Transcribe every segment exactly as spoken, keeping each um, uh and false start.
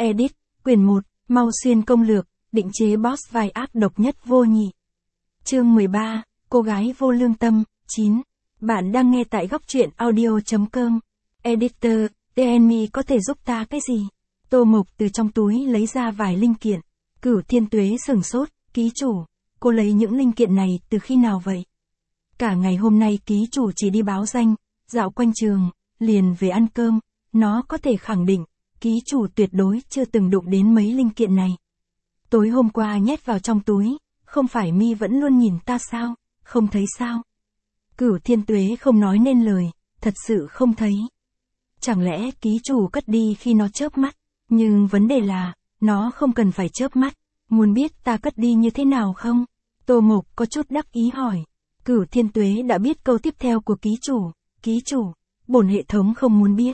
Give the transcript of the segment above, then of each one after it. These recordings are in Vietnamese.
Edit, quyển một, Mau Xuyên công lược, định chế boss vai ác độc nhất vô nhị. Chương mười ba, cô gái vô lương tâm, chín. Bạn đang nghe tại góc truyện audio chấm com. Editor, tell me có thể giúp ta cái gì? Tô Mộc từ trong túi lấy ra vài linh kiện. Cửu Thiên Tuế sửng sốt, ký chủ, cô lấy những linh kiện này từ khi nào vậy? Cả ngày hôm nay ký chủ chỉ đi báo danh, dạo quanh trường, liền về ăn cơm, nó có thể khẳng định, ký chủ tuyệt đối chưa từng đụng đến mấy linh kiện này. Tối hôm qua nhét vào trong túi, không phải mi vẫn luôn nhìn ta sao, không thấy sao? Cửu Thiên Tuế không nói nên lời, thật sự không thấy. Chẳng lẽ ký chủ cất đi khi nó chớp mắt, nhưng vấn đề là, nó không cần phải chớp mắt, muốn biết ta cất đi như thế nào không? Tô Mộc có chút đắc ý hỏi. Cửu Thiên Tuế đã biết câu tiếp theo của ký chủ, ký chủ, bổn hệ thống không muốn biết.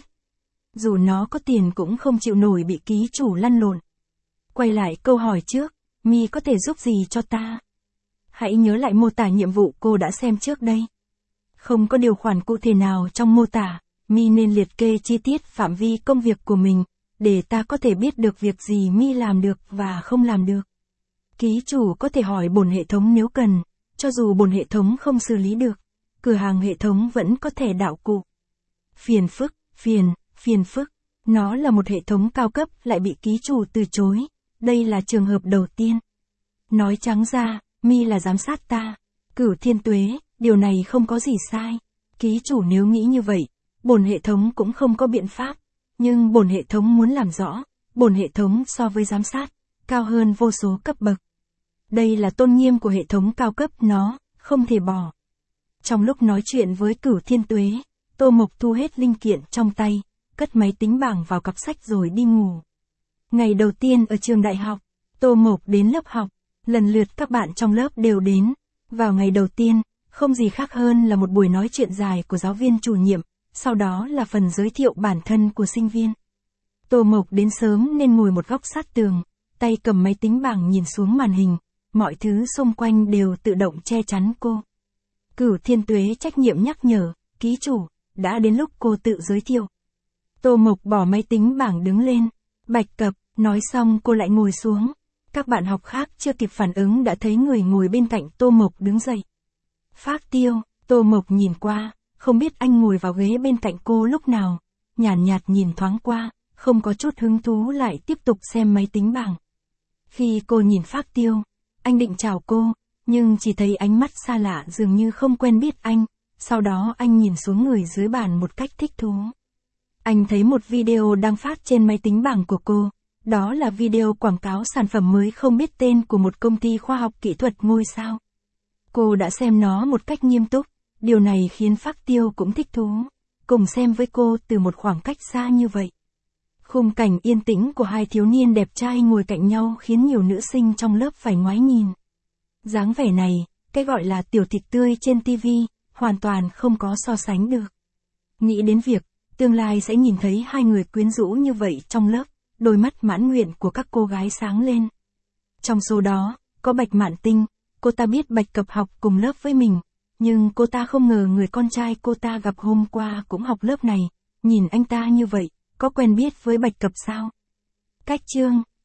Dù nó có tiền cũng không chịu nổi bị ký chủ lăn lộn. Quay lại câu hỏi trước, mi có thể giúp gì cho ta? Hãy nhớ lại mô tả nhiệm vụ cô đã xem trước đây. Không có điều khoản cụ thể nào trong mô tả, mi nên liệt kê chi tiết phạm vi công việc của mình, để ta có thể biết được việc gì mi làm được và không làm được. Ký chủ có thể hỏi bổn hệ thống nếu cần, cho dù bổn hệ thống không xử lý được, cửa hàng hệ thống vẫn có thể đạo cụ. Phiền phức, phiền, phiền phức, nó là một hệ thống cao cấp lại bị ký chủ từ chối, đây là trường hợp đầu tiên. Nói trắng ra, mi là giám sát ta. Cửu Thiên Tuế, điều này không có gì sai. Ký chủ nếu nghĩ như vậy, bổn hệ thống cũng không có biện pháp, nhưng bổn hệ thống muốn làm rõ, bổn hệ thống so với giám sát, cao hơn vô số cấp bậc. Đây là tôn nghiêm của hệ thống cao cấp nó, không thể bỏ. Trong lúc nói chuyện với Cửu Thiên Tuế, Tô Mộc thu hết linh kiện trong tay, cất máy tính bảng vào cặp sách rồi đi ngủ. Ngày đầu tiên ở trường đại học, Tô Mộc đến lớp học, lần lượt các bạn trong lớp đều đến. Vào ngày đầu tiên, không gì khác hơn là một buổi nói chuyện dài của giáo viên chủ nhiệm, sau đó là phần giới thiệu bản thân của sinh viên. Tô Mộc đến sớm nên ngồi một góc sát tường, tay cầm máy tính bảng nhìn xuống màn hình, mọi thứ xung quanh đều tự động che chắn cô. Cửu Thiên Tuế trách nhiệm nhắc nhở, ký chủ, đã đến lúc cô tự giới thiệu. Tô Mộc bỏ máy tính bảng đứng lên, bạch cập, nói xong cô lại ngồi xuống. Các bạn học khác chưa kịp phản ứng đã thấy người ngồi bên cạnh Tô Mộc đứng dậy. Phác Tiêu, Tô Mộc nhìn qua, không biết anh ngồi vào ghế bên cạnh cô lúc nào, nhàn nhạt, nhạt nhìn thoáng qua, không có chút hứng thú lại tiếp tục xem máy tính bảng. Khi cô nhìn Phác Tiêu, anh định chào cô, nhưng chỉ thấy ánh mắt xa lạ dường như không quen biết anh, sau đó anh nhìn xuống người dưới bàn một cách thích thú. Anh thấy một video đang phát trên máy tính bảng của cô, đó là video quảng cáo sản phẩm mới không biết tên của một công ty khoa học kỹ thuật ngôi sao. Cô đã xem nó một cách nghiêm túc, điều này khiến Phác Tiêu cũng thích thú, cùng xem với cô từ một khoảng cách xa như vậy. Khung cảnh yên tĩnh của hai thiếu niên đẹp trai ngồi cạnh nhau khiến nhiều nữ sinh trong lớp phải ngoái nhìn. Dáng vẻ này, cái gọi là tiểu thịt tươi trên ti vi, hoàn toàn không có so sánh được. Nghĩ đến việc, tương lai sẽ nhìn thấy hai người quyến rũ như vậy trong lớp, đôi mắt mãn nguyện của các cô gái sáng lên. Trong số đó, có Bạch Mạn Tinh, cô ta biết Bạch Cập học cùng lớp với mình, nhưng cô ta không ngờ người con trai cô ta gặp hôm qua cũng học lớp này, nhìn anh ta như vậy, có quen biết với Bạch Cập sao? Cách chương,